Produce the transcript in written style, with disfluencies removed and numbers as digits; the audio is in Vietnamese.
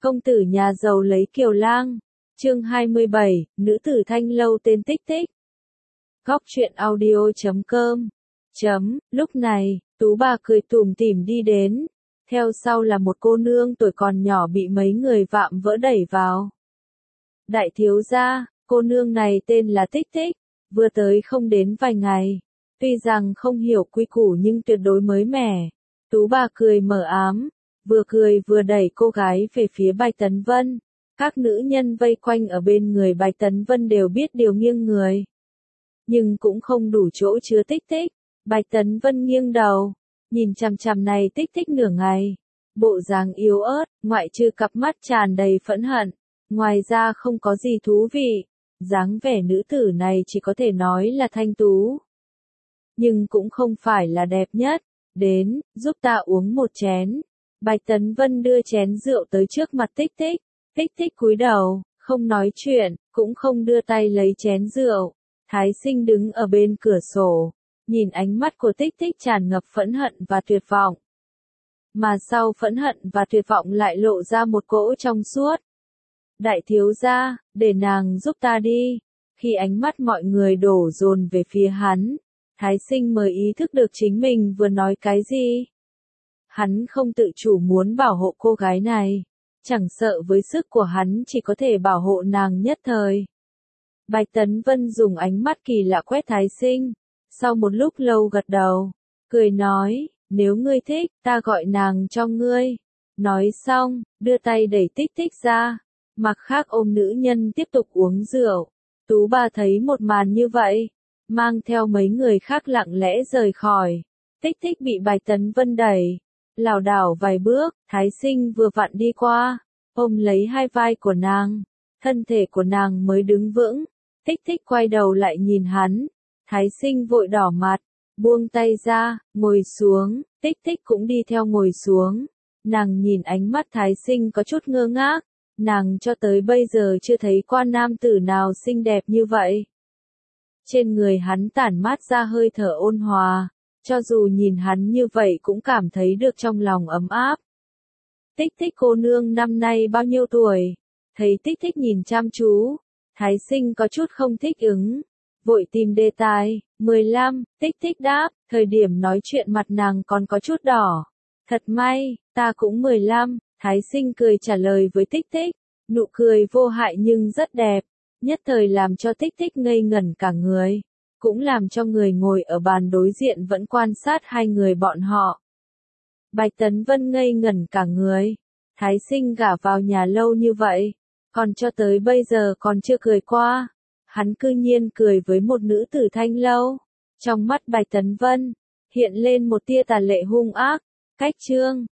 Công tử nhà giàu lấy kiều lang. Chương 27, nữ tử thanh lâu tên Tích Tích. Góc truyện audio.com. Lúc này, Tú bà cười tủm tỉm đi đến. Theo sau là một cô nương tuổi còn nhỏ bị mấy người vạm vỡ đẩy vào. Đại thiếu gia, cô nương này tên là Tích Tích, vừa tới không đến vài ngày. Tuy rằng không hiểu quy củ nhưng tuyệt đối mới mẻ. Tú bà cười mờ ám, vừa cười vừa đẩy cô gái về phía Bạch Tấn Vân. Các nữ nhân vây quanh ở bên người Bạch Tấn Vân đều biết điều nghiêng người. Nhưng cũng không đủ chỗ chứa Tích Tích. Bạch Tấn Vân nghiêng đầu, nhìn chằm chằm này Tích Tích nửa ngày. Bộ dáng yếu ớt, ngoại trừ cặp mắt tràn đầy phẫn hận, ngoài ra không có gì thú vị. Dáng vẻ nữ tử này chỉ có thể nói là thanh tú, nhưng cũng không phải là đẹp nhất. Đến, giúp ta uống một chén. Bạch Tấn Vân đưa chén rượu tới trước mặt Tích Tích. Tích Tích cúi đầu, không nói chuyện, cũng không đưa tay lấy chén rượu. Thái Sinh đứng ở bên cửa sổ, nhìn ánh mắt của Tích Tích tràn ngập phẫn hận và tuyệt vọng. Mà sau phẫn hận và tuyệt vọng lại lộ ra một cỗ trong suốt. Đại thiếu gia, để nàng giúp ta đi. Khi ánh mắt mọi người đổ dồn về phía hắn, Thái Sinh mới ý thức được chính mình vừa nói cái gì. Hắn không tự chủ muốn bảo hộ cô gái này, chẳng sợ với sức của hắn chỉ có thể bảo hộ nàng nhất thời. Bạch Tấn Vân dùng ánh mắt kỳ lạ quét Thái Sinh, sau một lúc lâu gật đầu, cười nói, nếu ngươi thích, ta gọi nàng cho ngươi. Nói xong, đưa tay đẩy Tích Tích ra, mặc khác ôm nữ nhân tiếp tục uống rượu. Tú bà thấy một màn như vậy, mang theo mấy người khác lặng lẽ rời khỏi. Tích Tích bị Bạch Tấn Vân đẩy, lảo đảo vài bước. Thái Sinh vừa vặn đi qua, ôm lấy hai vai của nàng, thân thể của nàng mới đứng vững. Tích Tích quay đầu lại nhìn hắn, Thái Sinh vội đỏ mặt, buông tay ra, ngồi xuống. Tích Tích cũng đi theo ngồi xuống. Nàng nhìn ánh mắt Thái Sinh có chút ngơ ngác, nàng cho tới bây giờ chưa thấy qua nam tử nào xinh đẹp như vậy. Trên người hắn tản mát ra hơi thở ôn hòa, cho dù nhìn hắn như vậy cũng cảm thấy được trong lòng ấm áp. Tích Tích cô nương năm nay bao nhiêu tuổi? Thấy Tích Tích nhìn chăm chú, Thái Sinh có chút không thích ứng, vội tìm đề tài. 15, Tích Tích đáp, thời điểm nói chuyện mặt nàng còn có chút đỏ. Thật may, ta cũng 15, Thái Sinh cười trả lời với Tích Tích, nụ cười vô hại nhưng rất đẹp, nhất thời làm cho Tích Tích ngây ngẩn cả người, cũng làm cho người ngồi ở bàn đối diện vẫn quan sát hai người bọn họ. Bạch Tấn Vân ngây ngẩn cả người, Thái Sinh gả vào nhà lâu như vậy, còn cho tới bây giờ còn chưa cười qua, hắn cư nhiên cười với một nữ tử thanh lâu. Trong mắt Bạch Tấn Vân hiện lên một tia tà lệ hung ác. Cách chương